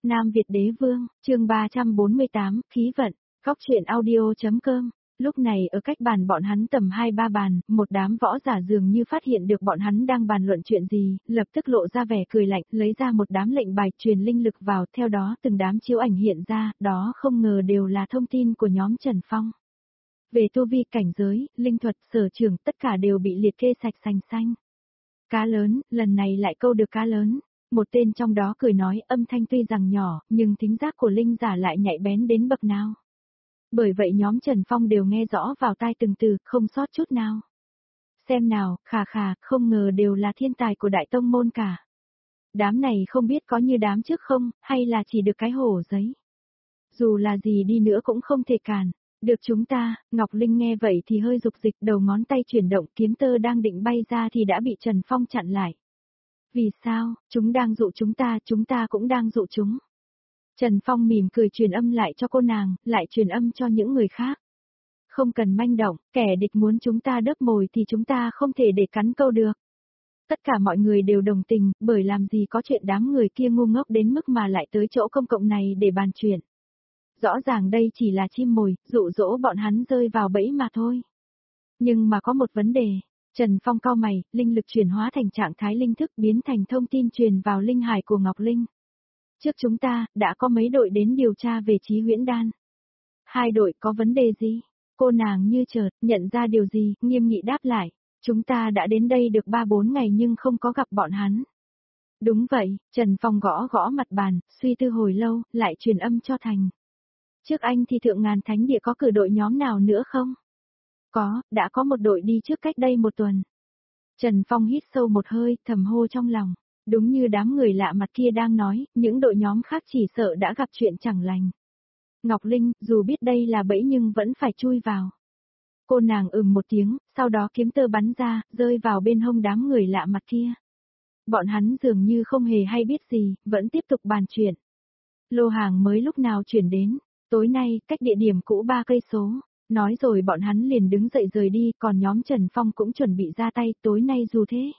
Nam Việt Đế Vương, chương 348, khí vận, góc truyện audio.com. Lúc này ở cách bàn bọn hắn tầm 2-3 bàn, một đám võ giả dường như phát hiện được bọn hắn đang bàn luận chuyện gì, lập tức lộ ra vẻ cười lạnh, lấy ra một đám lệnh bài truyền linh lực vào, theo đó từng đám chiếu ảnh hiện ra, đó không ngờ đều là thông tin của nhóm Trần Phong. Về tu vi cảnh giới, linh thuật, sở trường, tất cả đều bị liệt kê sạch sành xanh. Cá lớn, lần này lại câu được cá lớn. Một tên trong đó cười nói, âm thanh tuy rằng nhỏ, nhưng thính giác của linh giả lại nhạy bén đến bậc nào. Bởi vậy nhóm Trần Phong đều nghe rõ vào tai từng từ, không sót chút nào. Xem nào, khà khà, không ngờ đều là thiên tài của đại tông môn cả. Đám này không biết có như đám trước không, hay là chỉ được cái hổ giấy. Dù là gì đi nữa cũng không thể cản. Được chúng ta, Ngọc Linh nghe vậy thì hơi dục dịch, đầu ngón tay chuyển động, kiếm tơ đang định bay ra thì đã bị Trần Phong chặn lại. Vì sao, chúng đang dụ chúng ta cũng đang dụ chúng. Trần Phong mỉm cười truyền âm lại cho cô nàng, lại truyền âm cho những người khác. Không cần manh động, kẻ địch muốn chúng ta đớp mồi thì chúng ta không thể để cắn câu được. Tất cả mọi người đều đồng tình, bởi làm gì có chuyện đám người kia ngu ngốc đến mức mà lại tới chỗ công cộng này để bàn chuyện. Rõ ràng đây chỉ là chim mồi, dụ dỗ bọn hắn rơi vào bẫy mà thôi. Nhưng mà có một vấn đề. Trần Phong cau mày, linh lực chuyển hóa thành trạng thái linh thức biến thành thông tin truyền vào linh hải của Ngọc Linh. Trước chúng ta, đã có mấy đội đến điều tra về Chí Huyễn Đan. 2 đội có vấn đề gì? Cô nàng như chợt, nhận ra điều gì, nghiêm nghị đáp lại. Chúng ta đã đến đây được 3-4 ngày nhưng không có gặp bọn hắn. Đúng vậy, Trần Phong gõ gõ mặt bàn, suy tư hồi lâu, lại truyền âm cho Thành. Trước anh thì Thượng Ngàn Thánh Địa có cử đội nhóm nào nữa không? Có, đã có một đội đi trước cách đây 1 tuần. Trần Phong hít sâu một hơi, thầm hô trong lòng. Đúng như đám người lạ mặt kia đang nói, những đội nhóm khác chỉ sợ đã gặp chuyện chẳng lành. Ngọc Linh, dù biết đây là bẫy nhưng vẫn phải chui vào. Cô nàng một tiếng, sau đó kiếm tơ bắn ra, rơi vào bên hông đám người lạ mặt kia. Bọn hắn dường như không hề hay biết gì, vẫn tiếp tục bàn chuyện. Lô hàng mới lúc nào chuyển đến, tối nay, cách địa điểm cũ 3 cây số. Nói rồi bọn hắn liền đứng dậy rời đi, còn nhóm Trần Phong cũng chuẩn bị ra tay, tối nay dù thế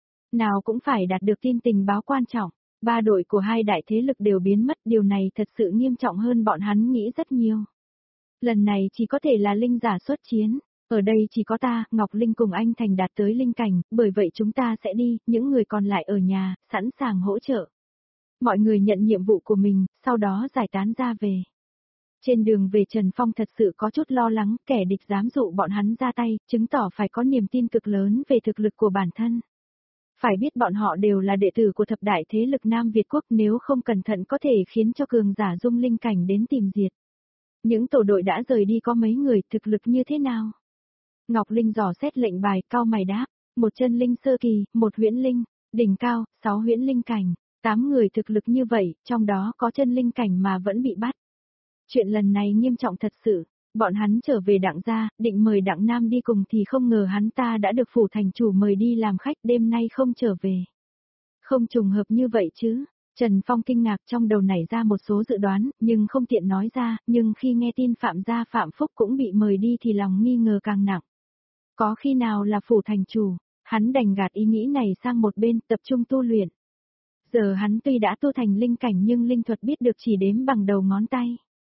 nào cũng phải đạt được tin tình báo quan trọng. 3 đội của 2 đại thế lực đều biến mất, điều này thật sự nghiêm trọng hơn bọn hắn nghĩ rất nhiều. Lần này chỉ có thể là linh giả xuất chiến, ở đây chỉ có ta, Ngọc Linh cùng anh Thành đạt tới linh cảnh, bởi vậy chúng ta sẽ đi, những người còn lại ở nhà, sẵn sàng hỗ trợ. Mọi người nhận nhiệm vụ của mình, sau đó giải tán ra về. Trên đường về Trần Phong thật sự có chút lo lắng, kẻ địch dám dụ bọn hắn ra tay, chứng tỏ phải có niềm tin cực lớn về thực lực của bản thân. Phải biết bọn họ đều là đệ tử của thập đại thế lực Nam Việt Quốc, nếu không cẩn thận có thể khiến cho cường giả dung linh cảnh đến tìm diệt. Những tổ đội đã rời đi có mấy người, thực lực như thế nào? Ngọc Linh dò xét lệnh bài, cau mày đáp, 1 chân linh sơ kỳ, 1 huyễn linh, đỉnh cao, 6 huyễn linh cảnh, 8 người thực lực như vậy, trong đó có chân linh cảnh mà vẫn bị bắt. Chuyện lần này nghiêm trọng thật sự, bọn hắn trở về Đặng gia, định mời Đặng Nam đi cùng thì không ngờ hắn ta đã được phủ thành chủ mời đi làm khách, đêm nay không trở về. Không trùng hợp như vậy chứ? Trần Phong kinh ngạc, trong đầu nảy ra một số dự đoán, nhưng không tiện nói ra, nhưng khi nghe tin Phạm gia Phạm Phúc cũng bị mời đi thì lòng nghi ngờ càng nặng. Có khi nào là phủ thành chủ, hắn đành gạt ý nghĩ này sang một bên, tập trung tu luyện. Giờ hắn tuy đã tu thành linh cảnh nhưng linh thuật biết được chỉ đếm bằng đầu ngón tay.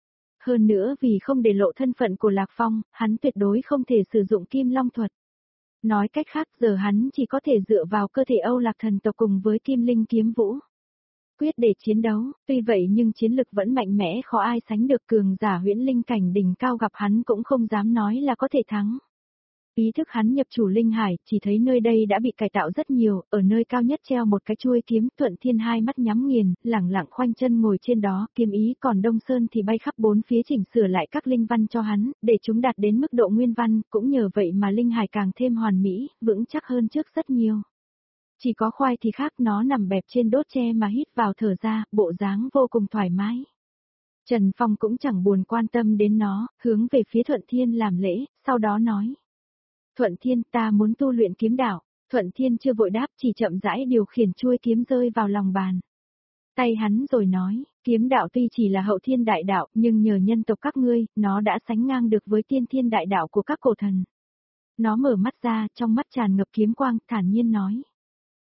Hơn nữa vì không để lộ thân phận của Lạc Phong, hắn tuyệt đối không thể sử dụng Kim Long thuật. Nói cách khác giờ hắn chỉ có thể dựa vào cơ thể Âu Lạc thần tộc cùng với Kim Linh kiếm vũ. Quyết để chiến đấu, tuy vậy nhưng chiến lực vẫn mạnh mẽ khó ai sánh được, cường giả huyễn linh cảnh đỉnh cao gặp hắn cũng không dám nói là có thể thắng. Ý thức hắn nhập chủ linh hải, chỉ thấy nơi đây đã bị cải tạo rất nhiều, ở nơi cao nhất treo một cái chuôi kiếm, Thuận Thiên hai mắt nhắm nghiền, lẳng lặng khoanh chân ngồi trên đó, kiếm ý, còn Đông Sơn thì bay khắp 4 phía chỉnh sửa lại các linh văn cho hắn, để chúng đạt đến mức độ nguyên văn, cũng nhờ vậy mà linh hải càng thêm hoàn mỹ, vững chắc hơn trước rất nhiều. Chỉ có khoai thì khác, nó nằm bẹp trên đốt tre mà hít vào thở ra, bộ dáng vô cùng thoải mái. Trần Phong cũng chẳng buồn quan tâm đến nó, hướng về phía Thuận Thiên làm lễ, sau đó nói. Thuận Thiên, ta muốn tu luyện kiếm đạo. Thuận Thiên chưa vội đáp, chỉ chậm rãi điều khiển chuôi kiếm rơi vào lòng bàn tay hắn rồi nói, kiếm đạo tuy chỉ là hậu thiên đại đạo, nhưng nhờ nhân tộc các ngươi, nó đã sánh ngang được với tiên thiên đại đạo của các cổ thần. Nó mở mắt ra, trong mắt tràn ngập kiếm quang, thản nhiên nói.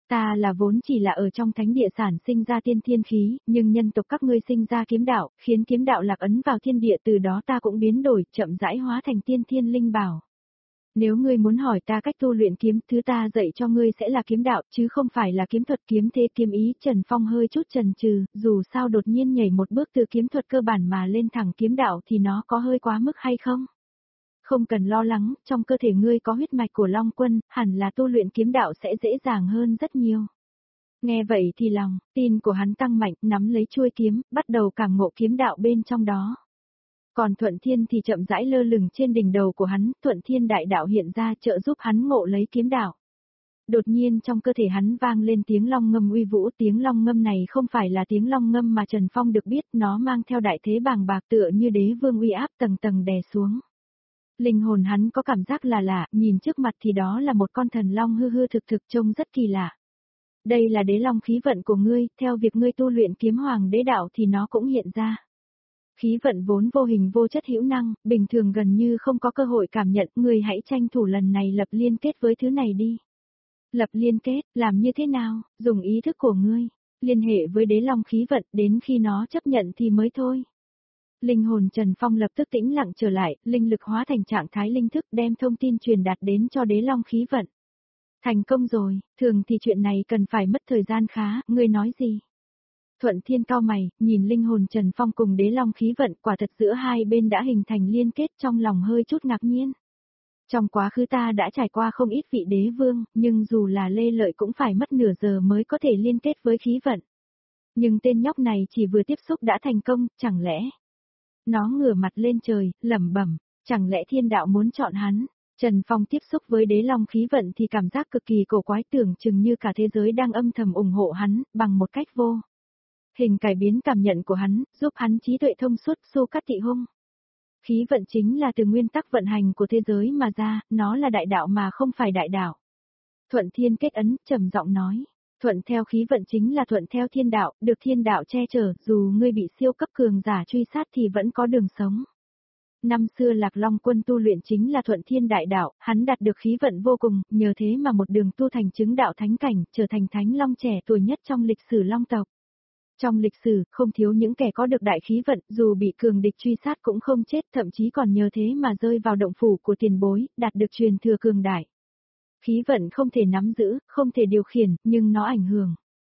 Ta là vốn chỉ là ở trong thánh địa sản sinh ra tiên thiên khí, nhưng nhân tộc các ngươi sinh ra kiếm đạo, khiến kiếm đạo lạc ấn vào thiên địa, từ đó ta cũng biến đổi, chậm rãi hóa thành tiên thiên linh bảo. Nếu ngươi muốn hỏi ta cách tu luyện kiếm, thứ ta dạy cho ngươi sẽ là kiếm đạo, chứ không phải là kiếm thuật kiếm thế kiếm ý. Trần Phong hơi chút chần chừ, dù sao đột nhiên nhảy một bước từ kiếm thuật cơ bản mà lên thẳng kiếm đạo thì nó có hơi quá mức hay không? Không cần lo lắng, trong cơ thể ngươi có huyết mạch của Long Quân, hẳn là tu luyện kiếm đạo sẽ dễ dàng hơn rất nhiều. Nghe vậy thì lòng tin của hắn tăng mạnh, nắm lấy chuôi kiếm, bắt đầu cảm ngộ kiếm đạo bên trong đó. Còn Thuận Thiên thì chậm rãi lơ lửng trên đỉnh đầu của hắn, Thuận Thiên đại đạo hiện ra trợ giúp hắn ngộ lấy kiếm đạo. Đột nhiên trong cơ thể hắn vang lên tiếng long ngâm uy vũ, tiếng long ngâm này không phải là tiếng long ngâm mà Trần Phong được biết, nó mang theo đại thế bàng bạc tựa như đế vương uy áp tầng tầng đè xuống. Linh hồn hắn có cảm giác là lạ, nhìn trước mặt thì đó là một con thần long hư hư thực thực trông rất kỳ lạ. Đây là đế long khí vận của ngươi, theo việc ngươi tu luyện kiếm hoàng đế đạo thì nó cũng hiện ra. Khí vận vốn vô hình vô chất hữu năng, bình thường gần như không có cơ hội cảm nhận, ngươi hãy tranh thủ lần này lập liên kết với thứ này đi. Lập liên kết, làm như thế nào, dùng ý thức của ngươi, liên hệ với đế long khí vận, đến khi nó chấp nhận thì mới thôi. Linh hồn Trần Phong lập tức tĩnh lặng trở lại, linh lực hóa thành trạng thái linh thức đem thông tin truyền đạt đến cho đế long khí vận. Thành công rồi, thường thì chuyện này cần phải mất thời gian khá, ngươi nói gì? Thuận Thiên cao mày, nhìn linh hồn Trần Phong cùng đế long khí vận, quả thật giữa hai bên đã hình thành liên kết, trong lòng hơi chút ngạc nhiên. Trong quá khứ ta đã trải qua không ít vị đế vương, nhưng dù là lê lợi cũng phải mất nửa giờ mới có thể liên kết với khí vận. Nhưng tên nhóc này chỉ vừa tiếp xúc đã thành công, chẳng lẽ? Nó ngửa mặt lên trời, lẩm bẩm, chẳng lẽ thiên đạo muốn chọn hắn? Trần Phong tiếp xúc với đế long khí vận thì cảm giác cực kỳ cổ quái, tưởng chừng như cả thế giới đang âm thầm ủng hộ hắn, bằng một cách vô hình cải biến cảm nhận của hắn, giúp hắn trí tuệ thông suốt, xu cắt thị hung. Khí vận chính là từ nguyên tắc vận hành của thế giới mà ra, nó là đại đạo mà không phải đại đạo. Thuận Thiên kết ấn, trầm giọng nói, thuận theo khí vận chính là thuận theo thiên đạo, được thiên đạo che chở, dù ngươi bị siêu cấp cường giả truy sát thì vẫn có đường sống. Năm xưa Lạc Long Quân tu luyện chính là thuận thiên đại đạo, hắn đạt được khí vận vô cùng, nhờ thế mà một đường tu thành chứng đạo thánh cảnh, trở thành thánh long trẻ tuổi nhất trong lịch sử long tộc. Trong lịch sử, không thiếu những kẻ có được đại khí vận, dù bị cường địch truy sát cũng không chết, thậm chí còn nhờ thế mà rơi vào động phủ của tiền bối, đạt được truyền thừa cường đại. Khí vận không thể nắm giữ, không thể điều khiển, nhưng nó ảnh hưởng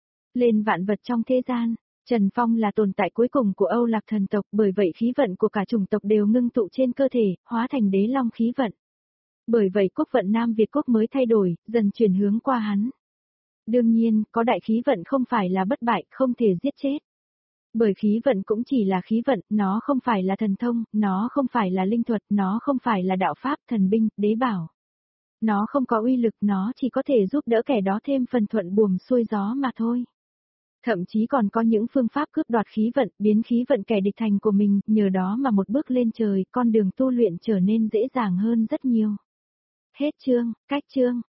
lên vạn vật trong thế gian. Trần Phong là tồn tại cuối cùng của Âu Lạc thần tộc, bởi vậy khí vận của cả chủng tộc đều ngưng tụ trên cơ thể, hóa thành đế long khí vận. Bởi vậy quốc vận Nam Việt quốc mới thay đổi, dần chuyển hướng qua hắn. Đương nhiên, có đại khí vận không phải là bất bại, không thể giết chết. Bởi khí vận cũng chỉ là khí vận, nó không phải là thần thông, nó không phải là linh thuật, nó không phải là đạo pháp, thần binh, đế bảo. Nó không có uy lực, nó chỉ có thể giúp đỡ kẻ đó thêm phần thuận buồm xuôi gió mà thôi. Thậm chí còn có những phương pháp cướp đoạt khí vận, biến khí vận kẻ địch thành của mình, nhờ đó mà một bước lên trời, con đường tu luyện trở nên dễ dàng hơn rất nhiều. Hết chương, cách chương.